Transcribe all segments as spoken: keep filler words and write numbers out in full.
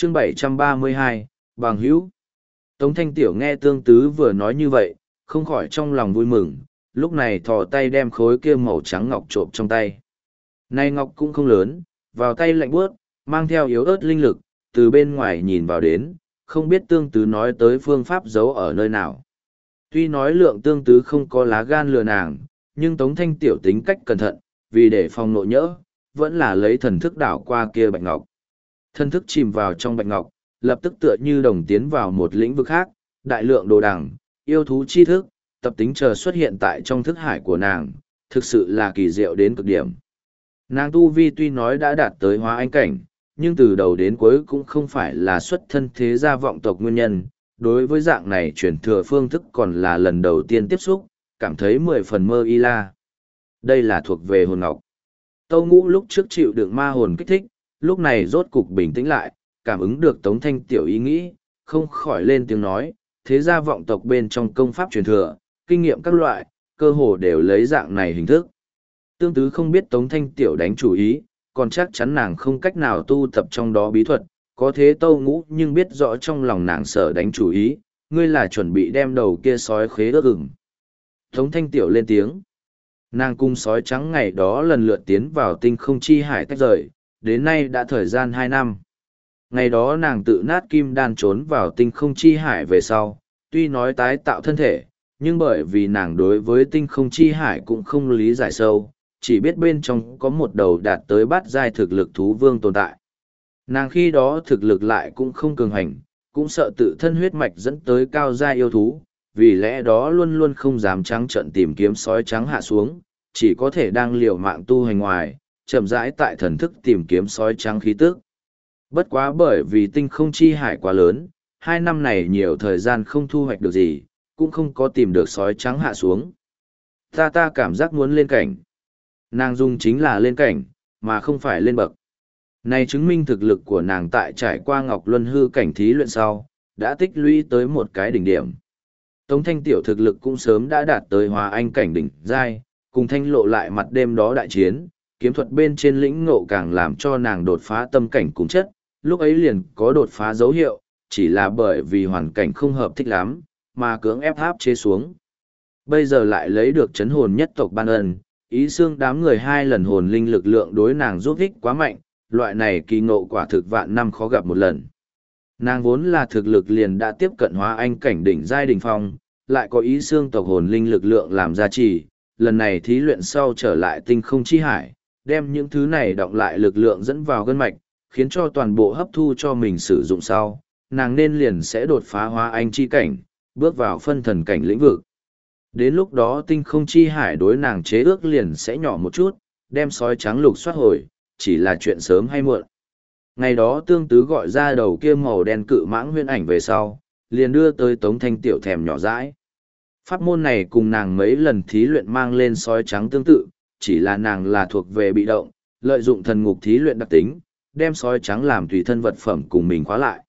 chương bảy trăm ba mươi hai, bằng hữu. Tống Thanh Tiểu nghe Tương Tứ vừa nói như vậy, không khỏi trong lòng vui mừng, lúc này thò tay đem khối kia màu trắng ngọc trộm trong tay. Này ngọc cũng không lớn, vào tay lạnh buốt, mang theo yếu ớt linh lực, từ bên ngoài nhìn vào đến, không biết Tương Tứ nói tới phương pháp giấu ở nơi nào. Tuy nói lượng Tương Tứ không có lá gan lừa nàng, nhưng Tống Thanh Tiểu tính cách cẩn thận, vì để phòng nội nhỡ, vẫn là lấy thần thức đảo qua kia bạch ngọc. Thần thức chìm vào trong bạch ngọc, lập tức tựa như đồng tiến vào một lĩnh vực khác, đại lượng đồ đằng, yêu thú chi thức, tập tính chờ xuất hiện tại trong thức hải của nàng, thực sự là kỳ diệu đến cực điểm. Nàng tu vi tuy nói đã đạt tới hóa anh cảnh, nhưng từ đầu đến cuối cũng không phải là xuất thân thế gia vọng tộc nguyên nhân, đối với dạng này truyền thừa phương thức còn là lần đầu tiên tiếp xúc, cảm thấy mười phần mơ y la. Đây là thuộc về hồn ngọc. Tâu Ngũ lúc trước chịu đựng ma hồn kích thích, lúc này rốt cục bình tĩnh lại, cảm ứng được Tống Thanh Tiểu ý nghĩ, không khỏi lên tiếng nói, thế gia vọng tộc bên trong công pháp truyền thừa, kinh nghiệm các loại, cơ hồ đều lấy dạng này hình thức. Tương Tứ không biết Tống Thanh Tiểu đánh chủ ý, còn chắc chắn nàng không cách nào tu tập trong đó bí thuật, có thế Tâu Ngũ nhưng biết rõ trong lòng nàng sợ đánh chủ ý, ngươi là chuẩn bị đem đầu kia sói khế ước ửng. Tống Thanh Tiểu lên tiếng. Nàng cung sói trắng ngày đó lần lượt tiến vào tinh không chi hải tách rời, đến nay đã thời gian hai năm. Ngày đó nàng tự nát kim đan trốn vào tinh không chi hải về sau, tuy nói tái tạo thân thể, nhưng bởi vì nàng đối với tinh không chi hải cũng không lý giải sâu, chỉ biết bên trong có một đầu đạt tới bát giai thực lực thú vương tồn tại. Nàng khi đó thực lực lại cũng không cường hành, cũng sợ tự thân huyết mạch dẫn tới cao giai yêu thú, vì lẽ đó luôn luôn không dám trắng trợn tìm kiếm sói trắng hạ xuống, chỉ có thể đang liều mạng tu hành ngoài, chậm rãi tại thần thức tìm kiếm sói trắng khí tức. Bất quá bởi vì tinh không chi hải quá lớn, hai năm này nhiều thời gian không thu hoạch được gì, cũng không có tìm được sói trắng hạ xuống. Ta ta cảm giác muốn lên cảnh. Nàng dung chính là lên cảnh, mà không phải lên bậc. Này chứng minh thực lực của nàng tại trải qua Ngọc Luân hư cảnh thí luyện sau, đã tích lũy tới một cái đỉnh điểm. Tống Thanh Tiểu thực lực cũng sớm đã đạt tới hóa anh cảnh đỉnh giai, cùng Thanh Lộ lại mặt đêm đó đại chiến, kiếm thuật bên trên lĩnh ngộ càng làm cho nàng đột phá tâm cảnh cùng chất, lúc ấy liền có đột phá dấu hiệu, chỉ là bởi vì hoàn cảnh không hợp thích lắm, mà cưỡng ép áp chế xuống. Bây giờ lại lấy được chấn hồn nhất tộc ban ân, ý xương đám người hai lần hồn linh lực lượng đối nàng giúp ích quá mạnh, loại này kỳ ngộ quả thực vạn năm khó gặp một lần. Nàng vốn là thực lực liền đã tiếp cận hóa anh cảnh đỉnh giai đỉnh phong, lại có ý xương tộc hồn linh lực lượng làm gia trì, lần này thí luyện sau trở lại tinh không chi hải, đem những thứ này đọng lại lực lượng dẫn vào gân mạch, khiến cho toàn bộ hấp thu cho mình sử dụng sau, nàng nên liền sẽ đột phá hóa anh chi cảnh, bước vào phân thần cảnh lĩnh vực. Đến lúc đó tinh không chi hải đối nàng chế ước liền sẽ nhỏ một chút, đem sói trắng lục soát hồi, chỉ là chuyện sớm hay muộn. Ngày đó Tương Tứ gọi ra đầu kia màu đen cự mãng huyễn ảnh về sau, liền đưa tới Tống Thanh Tiểu thèm nhỏ dãi. Pháp môn này cùng nàng mấy lần thí luyện mang lên sói trắng tương tự, chỉ là nàng là thuộc về bị động, lợi dụng thần ngục thí luyện đặc tính, đem sói trắng làm tùy thân vật phẩm cùng mình khóa lại.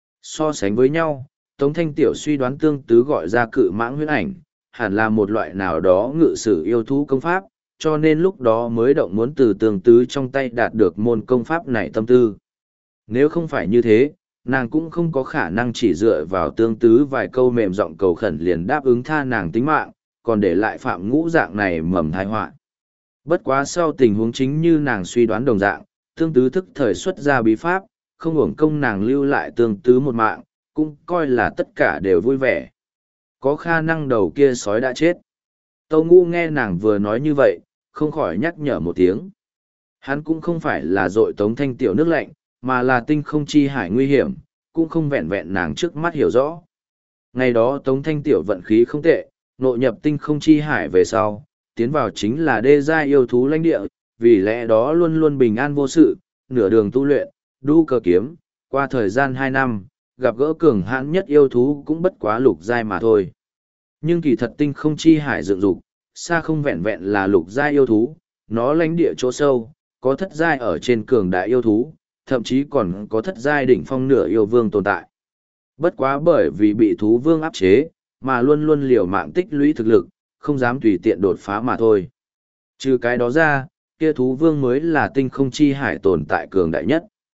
So sánh với nhau, Tống Thanh Tiểu suy đoán Tương Tứ gọi ra cự mãng huyễn ảnh, hẳn là một loại nào đó ngự sử yêu thú công pháp, cho nên lúc đó mới động muốn từ Tương Tứ trong tay đạt được môn công pháp này tâm tư. Nếu không phải như thế, nàng cũng không có khả năng chỉ dựa vào Tương Tứ vài câu mềm giọng cầu khẩn liền đáp ứng tha nàng tính mạng, còn để lại Phạm Ngũ dạng này mầm tai họa. Bất quá sau tình huống chính như nàng suy đoán đồng dạng, Tương Tứ thức thời xuất ra bí pháp, không hưởng công nàng lưu lại Tương Tứ một mạng, cũng coi là tất cả đều vui vẻ. Có khả năng đầu kia sói đã chết. Tâu Ngũ nghe nàng vừa nói như vậy, không khỏi nhắc nhở một tiếng. Hắn cũng không phải là dội Tống Thanh Tiểu nước lạnh, mà là tinh không chi hải nguy hiểm, cũng không vẹn vẹn nàng trước mắt hiểu rõ. Ngày đó Tống Thanh Tiểu vận khí không tệ, nội nhập tinh không chi hải về sau, tiến vào chính là đê giai yêu thú lãnh địa, vì lẽ đó luôn luôn bình an vô sự, nửa đường tu luyện, đu cơ kiếm, qua thời gian hai năm, gặp gỡ cường hãn nhất yêu thú cũng bất quá lục giai mà thôi. Nhưng kỳ thật tinh không chi hải dựng dục, xa không vẹn vẹn là lục giai yêu thú, nó lãnh địa chỗ sâu, có thất giai ở trên cường đại yêu thú, thậm chí còn có thất giai đỉnh phong nửa yêu vương tồn tại. Bất quá bởi vì bị thú vương áp chế, mà luôn luôn liều mạng tích lũy thực lực, không dám tùy tiện đột phá mà thôi. Trừ cái đó ra, kia thú vương mới là tinh không chi hải tồn tại cường đại nhất.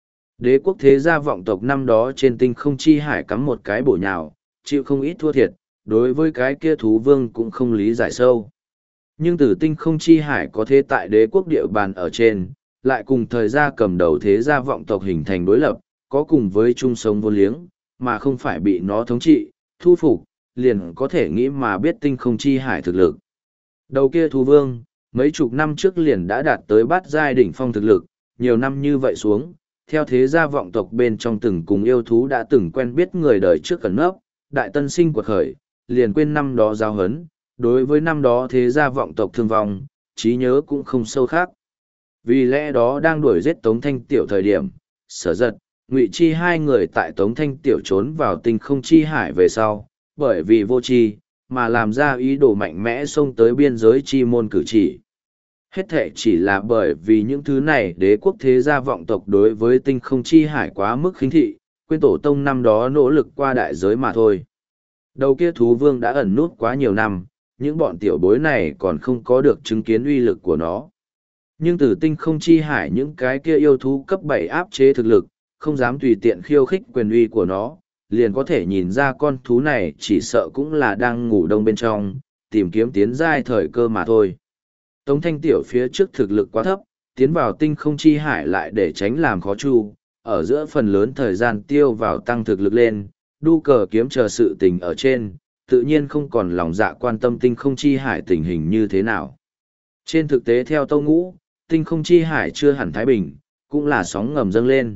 Đế quốc thế gia vọng tộc năm đó trên tinh không chi hải cắm một cái bổ nhào, chịu không ít thua thiệt, đối với cái kia thú vương cũng không lý giải sâu. Nhưng từ tinh không chi hải có thế tại đế quốc địa bàn ở trên, lại cùng thời gia cầm đầu thế gia vọng tộc hình thành đối lập, có cùng với chung sống vô liếng, mà không phải bị nó thống trị, thu phục, liền có thể nghĩ mà biết tinh không chi hải thực lực. Đầu kia thú vương, mấy chục năm trước liền đã đạt tới bát giai đỉnh phong thực lực, nhiều năm như vậy xuống, theo thế gia vọng tộc bên trong từng cùng yêu thú đã từng quen biết người đời trước cẩn nấp, đại tân sinh quật khởi, liền quên năm đó giao hấn, đối với năm đó thế gia vọng tộc thương vong, trí nhớ cũng không sâu khác. Vì lẽ đó đang đuổi giết Tống Thanh Tiểu thời điểm, Sở Giật, Ngụy Chi hai người tại Tống Thanh Tiểu trốn vào tinh không chi hải về sau, bởi vì vô tri mà làm ra ý đồ mạnh mẽ xông tới biên giới chi môn cử chỉ. Hết thệ chỉ là bởi vì những thứ này đế quốc thế gia vọng tộc đối với tinh không chi hải quá mức khinh thị, quên tổ tông năm đó nỗ lực qua đại giới mà thôi. Đầu kia thú vương đã ẩn nút quá nhiều năm, những bọn tiểu bối này còn không có được chứng kiến uy lực của nó. Nhưng từ tinh không chi hải những cái kia yêu thú cấp bảy áp chế thực lực, không dám tùy tiện khiêu khích quyền uy của nó, liền có thể nhìn ra con thú này chỉ sợ cũng là đang ngủ đông bên trong, tìm kiếm tiến giai thời cơ mà thôi. Tống Thanh Tiểu phía trước thực lực quá thấp, tiến vào tinh không chi hải lại để tránh làm khó chu, ở giữa phần lớn thời gian tiêu vào tăng thực lực lên, đu cờ kiếm chờ sự tình ở trên, tự nhiên không còn lòng dạ quan tâm tinh không chi hải tình hình như thế nào. Trên thực tế theo Tâu Ngũ, tinh không chi hải chưa hẳn thái bình, cũng là sóng ngầm dâng lên.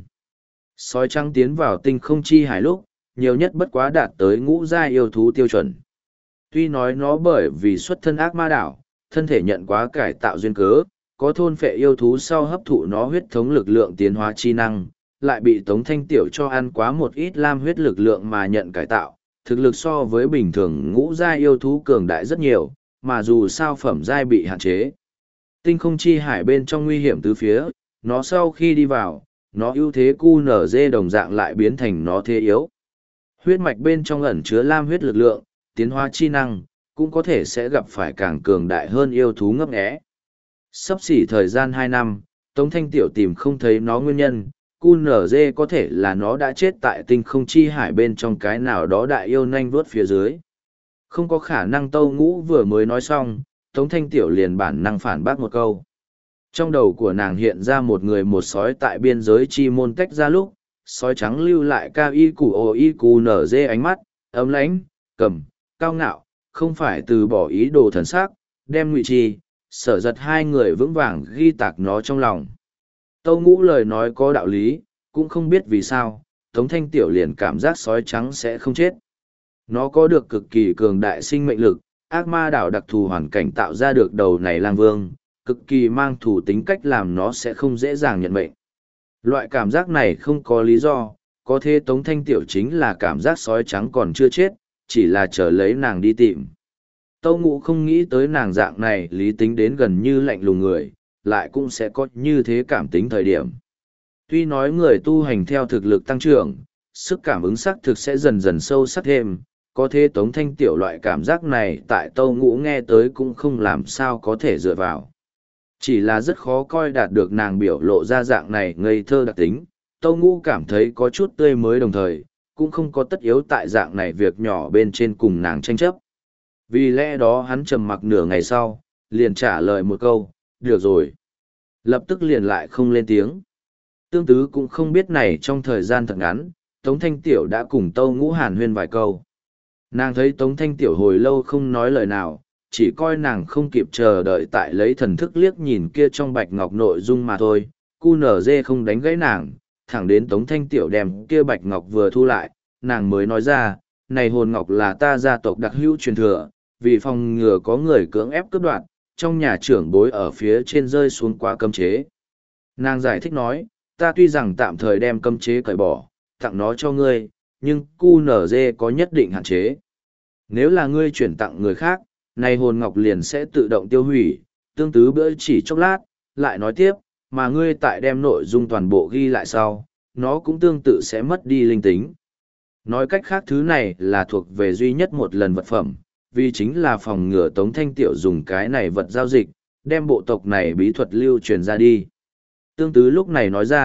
Sói trắng tiến vào tinh không chi hải lúc, nhiều nhất bất quá đạt tới ngũ giai yêu thú tiêu chuẩn. Tuy nói nó bởi vì xuất thân ác ma đảo, thân thể nhận quá cải tạo duyên cớ, có thôn phệ yêu thú sau hấp thụ nó huyết thống lực lượng tiến hóa chi năng, lại bị Tống Thanh Tiểu cho ăn quá một ít lam huyết lực lượng mà nhận cải tạo, thực lực so với bình thường ngũ giai yêu thú cường đại rất nhiều, mà dù sao phẩm giai bị hạn chế. Tinh không chi hải bên trong nguy hiểm tứ phía, nó sau khi đi vào, nó ưu thế cu nở dê đồng dạng lại biến thành nó thế yếu. Huyết mạch bên trong ẩn chứa lam huyết lực lượng, tiến hóa chi năng, cũng có thể sẽ gặp phải càng cường đại hơn yêu thú ngấp nghé. Sắp xỉ thời gian hai năm, Tống Thanh Tiểu tìm không thấy nó nguyên nhân, cu nở dê có thể là nó đã chết tại tinh không chi hải bên trong cái nào đó đại yêu nanh vuốt phía dưới. Không có khả năng Tâu Ngũ vừa mới nói xong, Tống Thanh Tiểu liền bản năng phản bác một câu. Trong đầu của nàng hiện ra một người một sói tại biên giới chi môn tách ra lúc, sói trắng lưu lại cao y củ ồ y cù nở dê ánh mắt, ấm lãnh, cầm, cao ngạo, không phải từ bỏ ý đồ thần sắc, đem Ngụy Chi, Sở Giật hai người vững vàng ghi tạc nó trong lòng. Tâu Ngũ lời nói có đạo lý, cũng không biết vì sao, Tống Thanh Tiểu liền cảm giác sói trắng sẽ không chết. Nó có được cực kỳ cường đại sinh mệnh lực, ác ma đảo đặc thù hoàn cảnh tạo ra được đầu này lang vương, cực kỳ mang thủ tính cách làm nó sẽ không dễ dàng nhận mệnh. Loại cảm giác này không có lý do, có thể Tống Thanh Tiểu chính là cảm giác sói trắng còn chưa chết, chỉ là chờ lấy nàng đi tìm. Tâu Ngũ không nghĩ tới nàng dạng này lý tính đến gần như lạnh lùng người, lại cũng sẽ có như thế cảm tính thời điểm. Tuy nói người tu hành theo thực lực tăng trưởng, sức cảm ứng sắc thực sẽ dần dần sâu sắc thêm, có thế Tống Thanh Tiểu loại cảm giác này tại Tâu Ngũ nghe tới cũng không làm sao có thể dựa vào. Chỉ là rất khó coi đạt được nàng biểu lộ ra dạng này ngây thơ đặc tính, Tâu Ngũ cảm thấy có chút tươi mới đồng thời, cũng không có tất yếu tại dạng này việc nhỏ bên trên cùng nàng tranh chấp. Vì lẽ đó hắn trầm mặc nửa ngày sau, liền trả lời một câu, được rồi. Lập tức liền lại không lên tiếng. Tương Tứ cũng không biết này trong thời gian thật ngắn, Tống Thanh Tiểu đã cùng Tâu Ngũ hàn huyên vài câu. Nàng thấy Tống Thanh Tiểu hồi lâu không nói lời nào, chỉ coi nàng không kịp chờ đợi tại lấy thần thức liếc nhìn kia trong bạch ngọc nội dung mà thôi. Cu nở dê không đánh gãy nàng, thẳng đến Tống Thanh Tiểu đem kia bạch ngọc vừa thu lại, nàng mới nói ra, này hồn ngọc là ta gia tộc đặc hữu truyền thừa, vì phòng ngừa có người cưỡng ép cướp đoạt, trong nhà trưởng bối ở phía trên rơi xuống quá cấm chế. Nàng giải thích nói, ta tuy rằng tạm thời đem cấm chế cởi bỏ, tặng nó cho ngươi, nhưng cu nở dê có nhất định hạn chế. Nếu là ngươi chuyển tặng người khác, này hồn ngọc liền sẽ tự động tiêu hủy, Tương Tứ bữa chỉ chốc lát, lại nói tiếp, mà ngươi tại đem nội dung toàn bộ ghi lại sau, nó cũng tương tự sẽ mất đi linh tính. Nói cách khác thứ này là thuộc về duy nhất một lần vật phẩm, vì chính là phòng ngừa Tống Thanh Tiểu dùng cái này vật giao dịch, đem bộ tộc này bí thuật lưu truyền ra đi. Tương Tứ lúc này nói ra,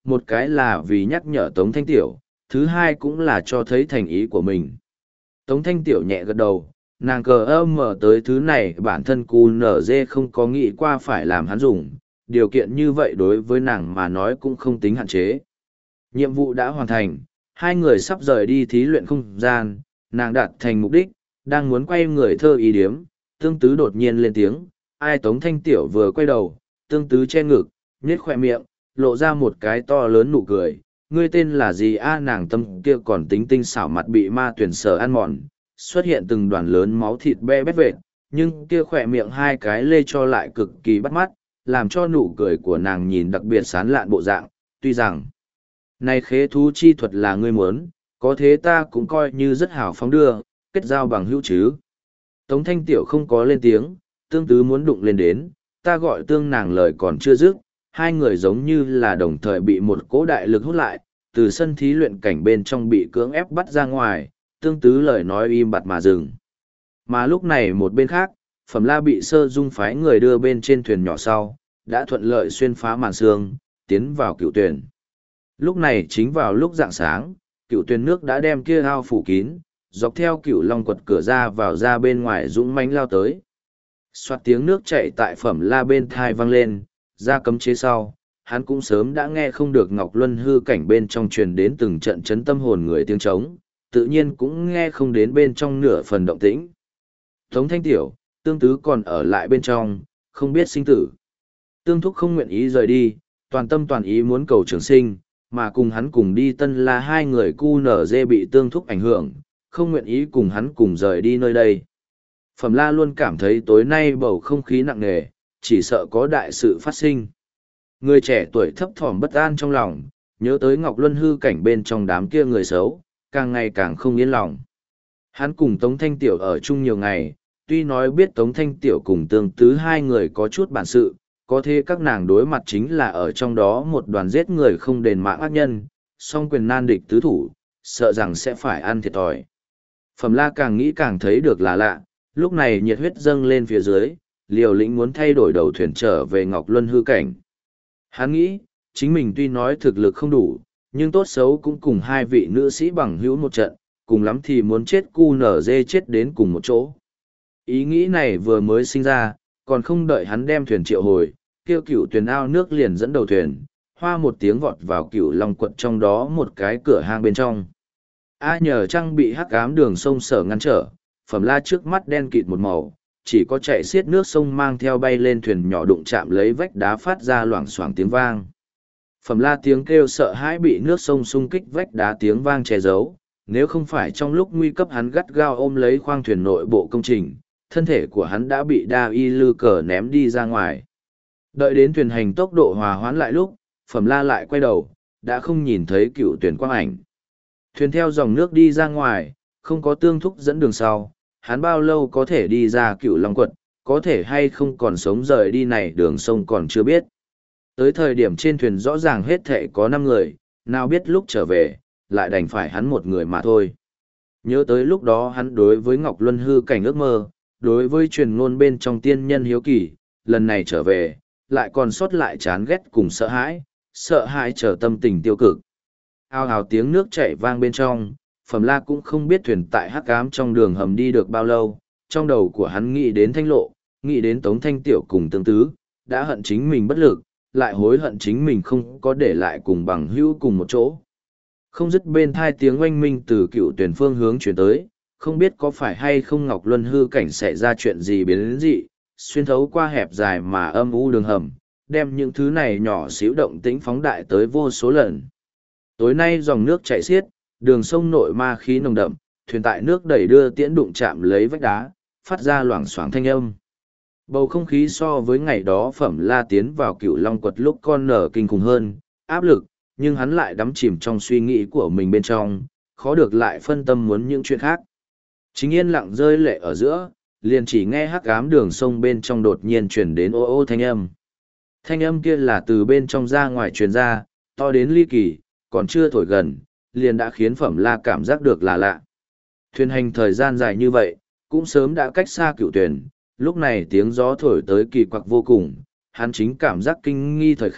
một cái là vì nhắc nhở Tống Thanh Tiểu, thứ hai cũng là cho thấy thành ý của mình. Tống Thanh Tiểu nhẹ gật đầu, nàng cờ ơ mở tới thứ này bản thân cu nở dê không có nghĩ qua phải làm hắn dùng, điều kiện như vậy đối với nàng mà nói cũng không tính hạn chế. Nhiệm vụ đã hoàn thành, hai người sắp rời đi thí luyện không gian, nàng đạt thành mục đích, đang muốn quay người thơ ý điếm, tương tứ đột nhiên lên tiếng, ai Tống Thanh Tiểu vừa quay đầu, tương tứ che ngực, nhếch khỏe miệng, lộ ra một cái to lớn nụ cười, ngươi tên là gì a nàng tâm kia còn tính tinh xảo mặt bị ma tuyển sở ăn mòn, xuất hiện từng đoàn lớn máu thịt be bét vệt, nhưng kia khỏe miệng hai cái lê cho lại cực kỳ bắt mắt, làm cho nụ cười của nàng nhìn đặc biệt sán lạn bộ dạng, tuy rằng này khế thú chi thuật là ngươi muốn, có thế ta cũng coi như rất hào phóng đưa, kết giao bằng hữu chứ. Tống Thanh Tiểu không có lên tiếng, tương tứ muốn đụng lên đến, ta gọi tương nàng lời còn chưa dứt, hai người giống như là đồng thời bị một cỗ đại lực hút lại, từ sân thí luyện cảnh bên trong bị cưỡng ép bắt ra ngoài, tương tứ lời nói im bặt mà dừng. Mà lúc này một bên khác, Phẩm La bị Sơ Dung phái người đưa bên trên thuyền nhỏ sau, đã thuận lợi xuyên phá màn sương, tiến vào cựu tuyển. Lúc này chính vào lúc rạng sáng, cựu tuyển nước đã đem kia ao phủ kín, dọc theo cựu long quật cửa ra vào ra bên ngoài dũng mãnh lao tới. Xoát tiếng nước chảy tại Phẩm La bên thai vang lên, ra cấm chế sau, hắn cũng sớm đã nghe không được Ngọc Luân hư cảnh bên trong truyền đến từng trận chấn tâm hồn người tiếng trống, tự nhiên cũng nghe không đến bên trong nửa phần động tĩnh. Tống Thanh Tiểu, tương tứ còn ở lại bên trong, không biết sinh tử. Tương thúc không nguyện ý rời đi, toàn tâm toàn ý muốn cầu trường sinh, mà cùng hắn cùng đi Tân La hai người cu nở dê bị tương thúc ảnh hưởng, không nguyện ý cùng hắn cùng rời đi nơi đây. Phẩm La luôn cảm thấy tối nay bầu không khí nặng nề, chỉ sợ có đại sự phát sinh. Người trẻ tuổi thấp thỏm bất an trong lòng, nhớ tới Ngọc Luân hư cảnh bên trong đám kia người xấu, càng ngày càng không yên lòng. Hắn cùng Tống Thanh Tiểu ở chung nhiều ngày, tuy nói biết Tống Thanh Tiểu cùng tương tứ hai người có chút bản sự, có thế các nàng đối mặt chính là ở trong đó một đoàn giết người không đền mạng ác nhân, song quyền nan địch tứ thủ, sợ rằng sẽ phải ăn thiệt thòi. Phẩm La càng nghĩ càng thấy được là lạ, lúc này nhiệt huyết dâng lên phía dưới, liều lĩnh muốn thay đổi đầu thuyền trở về Ngọc Luân hư cảnh. Hắn nghĩ, chính mình tuy nói thực lực không đủ, nhưng tốt xấu cũng cùng hai vị nữ sĩ bằng hữu một trận, cùng lắm thì muốn chết cu nở dê chết đến cùng một chỗ. Ý nghĩ này vừa mới sinh ra, còn không đợi hắn đem thuyền triệu hồi, kêu cựu thuyền ao nước liền dẫn đầu thuyền, hoa một tiếng vọt vào cựu long quật trong đó một cái cửa hang bên trong. A nhờ chăng bị hắc ám đường sông sở ngăn trở, Phẩm La trước mắt đen kịt một màu, chỉ có chạy xiết nước sông mang theo bay lên thuyền nhỏ đụng chạm lấy vách đá phát ra loảng xoảng tiếng vang. Phẩm La tiếng kêu sợ hãi bị nước sông xung kích vách đá tiếng vang che giấu, nếu không phải trong lúc nguy cấp hắn gắt gao ôm lấy khoang thuyền nội bộ công trình, thân thể của hắn đã bị đa y lư cờ ném đi ra ngoài. Đợi đến thuyền hành tốc độ hòa hoãn lại lúc, Phẩm La lại quay đầu, đã không nhìn thấy cựu tuyển quang ảnh. Thuyền theo dòng nước đi ra ngoài, không có tương thúc dẫn đường sau, hắn bao lâu có thể đi ra cựu long quật, có thể hay không còn sống rời đi này đường sông còn chưa biết. Tới thời điểm trên thuyền rõ ràng hết thệ có năm người, nào biết lúc trở về, lại đành phải hắn một người mà thôi. Nhớ tới lúc đó hắn đối với Ngọc Luân hư cảnh ước mơ, đối với truyền ngôn bên trong tiên nhân hiếu kỳ, lần này trở về, lại còn sót lại chán ghét cùng sợ hãi, sợ hãi trở tâm tình tiêu cực. Ao ào tiếng nước chảy vang bên trong, Phẩm La cũng không biết thuyền tại hắc ám trong đường hầm đi được bao lâu, trong đầu của hắn nghĩ đến Thanh Lộ, nghĩ đến Tống Thanh Tiểu cùng tương tứ, đã hận chính mình bất lực, lại hối hận chính mình không có để lại cùng bằng hữu cùng một chỗ. Không dứt bên thai tiếng oanh minh từ cựu tuyển phương hướng chuyển tới, không biết có phải hay không Ngọc Luân hư cảnh xảy ra chuyện gì biến đến dị, xuyên thấu qua hẹp dài mà âm u đường hầm, đem những thứ này nhỏ xíu động tĩnh phóng đại tới vô số lần. Tối nay dòng nước chảy xiết, đường sông nội ma khí nồng đậm, thuyền tại nước đẩy đưa tiễn đụng chạm lấy vách đá, phát ra loảng xoảng thanh âm. Bầu không khí so với ngày đó Phẩm La tiến vào cựu long quật lúc con nở kinh khủng hơn, áp lực, nhưng hắn lại đắm chìm trong suy nghĩ của mình bên trong, khó được lại phân tâm muốn những chuyện khác. Chính yên lặng rơi lệ ở giữa, liền chỉ nghe hắc ám đường sông bên trong đột nhiên truyền đến ô ô thanh âm. Thanh âm kia là từ bên trong ra ngoài truyền ra, to đến ly kỳ, còn chưa thổi gần, liền đã khiến Phẩm La cảm giác được là lạ. Thuyền hành thời gian dài như vậy, cũng sớm đã cách xa cựu thuyền, lúc này tiếng gió thổi tới kỳ quặc vô cùng, hắn chính cảm giác kinh nghi thời khắc,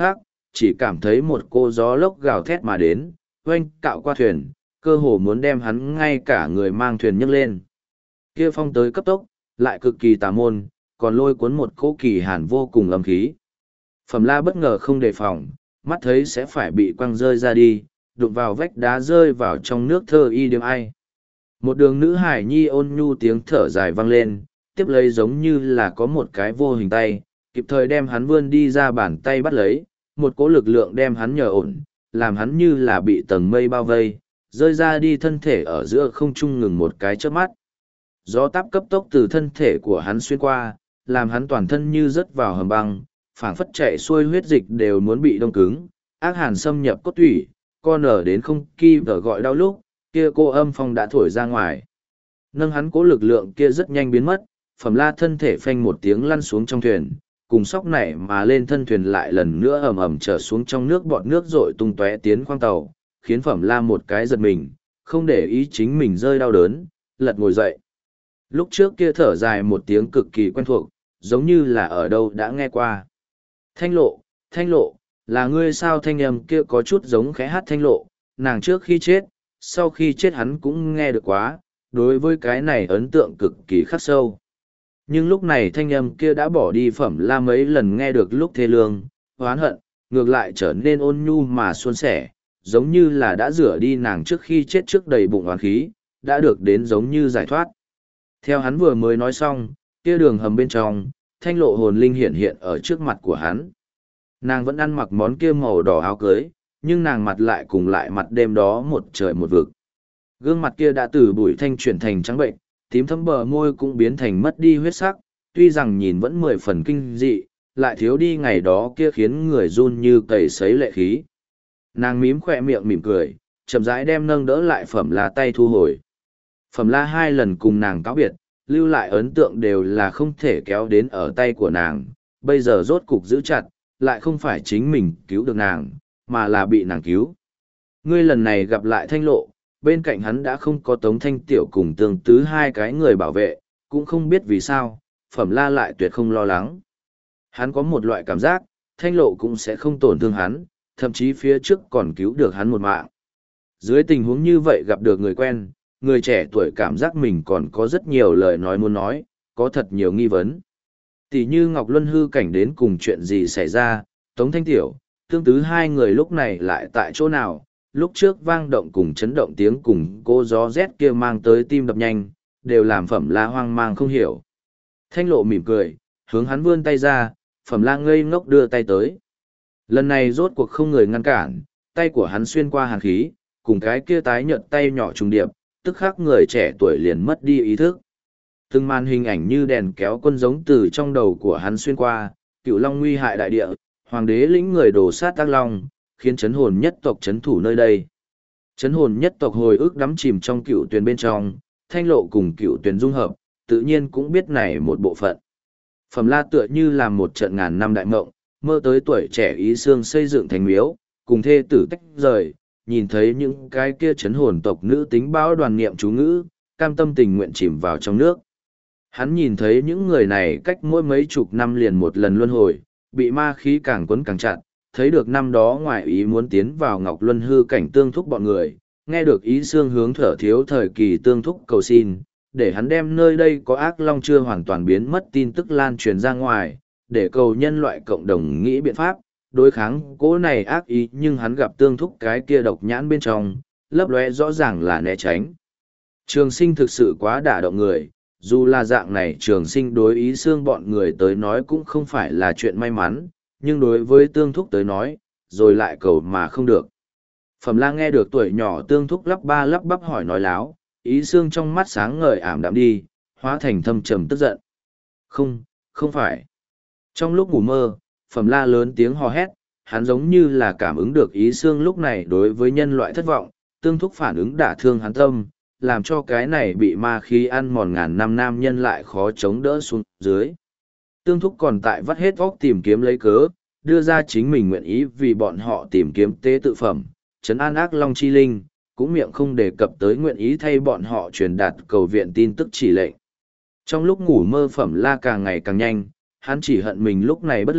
chỉ cảm thấy một cô gió lốc gào thét mà đến, oanh cạo qua thuyền, cơ hồ muốn đem hắn ngay cả người mang thuyền nhấc lên. Kia phong tới cấp tốc, lại cực kỳ tà môn, còn lôi cuốn một cỗ kỳ hàn vô cùng âm khí. Phẩm La bất ngờ không đề phòng, mắt thấy sẽ phải bị quăng rơi ra đi, đụng vào vách đá rơi vào trong nước thơ y điềm ai. Một đường nữ hải nhi ôn nhu tiếng thở dài vang lên, tiếp lấy giống như là có một cái vô hình tay, kịp thời đem hắn vươn đi ra bàn tay bắt lấy, một cỗ lực lượng đem hắn nhờ ổn, làm hắn như là bị tầng mây bao vây, rơi ra đi thân thể ở giữa không trung ngừng một cái chớp mắt. Gió táp cấp tốc từ thân thể của hắn xuyên qua, làm hắn toàn thân như rớt vào hầm băng, phảng phất chạy xuôi huyết dịch đều muốn bị đông cứng, ác hàn xâm nhập cốt thủy, con ở đến không kỳ vở gọi đau lúc, kia cô âm phong đã thổi ra ngoài. Nâng hắn cố lực lượng kia rất nhanh biến mất, Phẩm La thân thể phanh một tiếng lăn xuống trong thuyền, cùng sóc nảy mà lên thân thuyền lại lần nữa ầm ầm trở xuống trong nước, bọt nước rội tung tóe tiến khoang tàu, khiến Phẩm La một cái giật mình, không để ý chính mình rơi đau đớn, lật ngồi dậy. Lúc trước kia thở dài một tiếng cực kỳ quen thuộc, giống như là ở đâu đã nghe qua. Thanh lộ, thanh lộ, là ngươi sao? Thanh âm kia có chút giống khẽ hát thanh lộ, nàng trước khi chết, sau khi chết hắn cũng nghe được quá, đối với cái này ấn tượng cực kỳ khắc sâu. Nhưng lúc này thanh âm kia đã bỏ đi. Phẩm La mấy lần nghe được lúc thê lương, oán hận, ngược lại trở nên ôn nhu mà suôn sẻ, giống như là đã rửa đi nàng trước khi chết trước đầy bụng oán khí, đã được đến giống như giải thoát. Theo hắn vừa mới nói xong, kia đường hầm bên trong, thanh lộ hồn linh hiện hiện ở trước mặt của hắn. Nàng vẫn ăn mặc món kia màu đỏ áo cưới, nhưng nàng mặt lại cùng lại mặt đêm đó một trời một vực. Gương mặt kia đã từ bụi thanh chuyển thành trắng bệnh, tím thấm bờ môi cũng biến thành mất đi huyết sắc, tuy rằng nhìn vẫn mười phần kinh dị, lại thiếu đi ngày đó kia khiến người run như cầy sấy lệ khí. Nàng mím khỏe miệng mỉm cười, chậm rãi đem nâng đỡ lại Phẩm La tay thu hồi. Phẩm La hai lần cùng nàng cáo biệt, lưu lại ấn tượng đều là không thể kéo đến ở tay của nàng, bây giờ rốt cục giữ chặt, lại không phải chính mình cứu được nàng, mà là bị nàng cứu. Ngươi lần này gặp lại thanh lộ, bên cạnh hắn đã không có Tống Thanh Tiểu cùng Tương Tứ hai cái người bảo vệ, cũng không biết vì sao, Phẩm La lại tuyệt không lo lắng. Hắn có một loại cảm giác, thanh lộ cũng sẽ không tổn thương hắn, thậm chí phía trước còn cứu được hắn một mạng. Dưới tình huống như vậy gặp được người quen, người trẻ tuổi cảm giác mình còn có rất nhiều lời nói muốn nói, có thật nhiều nghi vấn. Tỷ như Ngọc Luân hư cảnh đến cùng chuyện gì xảy ra, Tống Thanh Tiểu, Tương Tứ hai người lúc này lại tại chỗ nào, lúc trước vang động cùng chấn động tiếng cùng cô gió rét kia mang tới tim đập nhanh, đều làm Phẩm La hoang mang không hiểu. Thanh lộ mỉm cười, hướng hắn vươn tay ra, Phẩm La ngây ngốc đưa tay tới. Lần này rốt cuộc không người ngăn cản, tay của hắn xuyên qua hàn khí, cùng cái kia tái nhợt tay nhỏ trùng điệp, tức khắc người trẻ tuổi liền mất đi ý thức. Từng màn hình ảnh như đèn kéo quân giống từ trong đầu của hắn xuyên qua, Cựu Long nguy hại đại địa, hoàng đế lĩnh người đổ sát Tác Long, khiến chấn hồn nhất tộc chấn thủ nơi đây. Chấn hồn nhất tộc hồi ức đắm chìm trong cựu tuyền bên trong, thanh lộ cùng cựu tuyền dung hợp, tự nhiên cũng biết này một bộ phận. Phẩm La tựa như là một trận ngàn năm đại mộng, mơ tới tuổi trẻ ý xương xây dựng thành miếu, cùng thê tử tách rời, nhìn thấy những cái kia chấn hồn tộc nữ tính báo đoàn niệm chú ngữ, cam tâm tình nguyện chìm vào trong nước. Hắn nhìn thấy những người này cách mỗi mấy chục năm liền một lần luân hồi, bị ma khí càng quấn càng chặt, thấy được năm đó ngoại ý muốn tiến vào Ngọc Luân hư cảnh tương thúc bọn người, nghe được ý xương hướng thở thiếu thời kỳ tương thúc cầu xin, để hắn đem nơi đây có ác long chưa hoàn toàn biến mất tin tức lan truyền ra ngoài, để cầu nhân loại cộng đồng nghĩ biện pháp, đối kháng cố này ác ý, nhưng hắn gặp tương thúc cái kia độc nhãn bên trong, lấp lóe rõ ràng là né tránh. Trường Sinh thực sự quá đả động người, dù là dạng này Trường Sinh đối ý xương bọn người tới nói cũng không phải là chuyện may mắn, nhưng đối với tương thúc tới nói, rồi lại cầu mà không được. Phẩm La nghe được tuổi nhỏ tương thúc lắp ba lắp bắp hỏi nói láo, ý xương trong mắt sáng ngời ảm đạm đi, hóa thành thâm trầm tức giận. Không, không phải. Trong lúc ngủ mơ, Phẩm La lớn tiếng hò hét, hắn giống như là cảm ứng được ý xương lúc này đối với nhân loại thất vọng, tương thúc phản ứng đả thương hắn tâm, làm cho cái này bị ma khí ăn mòn ngàn năm nam nhân lại khó chống đỡ xuống dưới. Tương thúc còn tại vắt hết óc tìm kiếm lấy cớ, đưa ra chính mình nguyện ý vì bọn họ tìm kiếm tế tự phẩm, trấn an ác long chi linh, cũng miệng không đề cập tới nguyện ý thay bọn họ truyền đạt cầu viện tin tức chỉ lệnh. Trong lúc ngủ mơ Phẩm La càng ngày càng nhanh, hắn chỉ hận mình lúc này bất lực,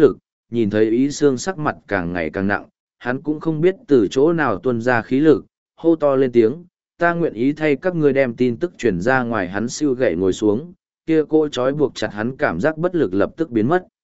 nhìn thấy Ý Sương sắc mặt càng ngày càng nặng, hắn cũng không biết từ chỗ nào tuôn ra khí lực, hô to lên tiếng, ta nguyện ý thay các ngươi đem tin tức truyền ra ngoài. Hắn siêu gậy ngồi xuống, kia cô trói buộc chặt hắn cảm giác bất lực lập tức biến mất.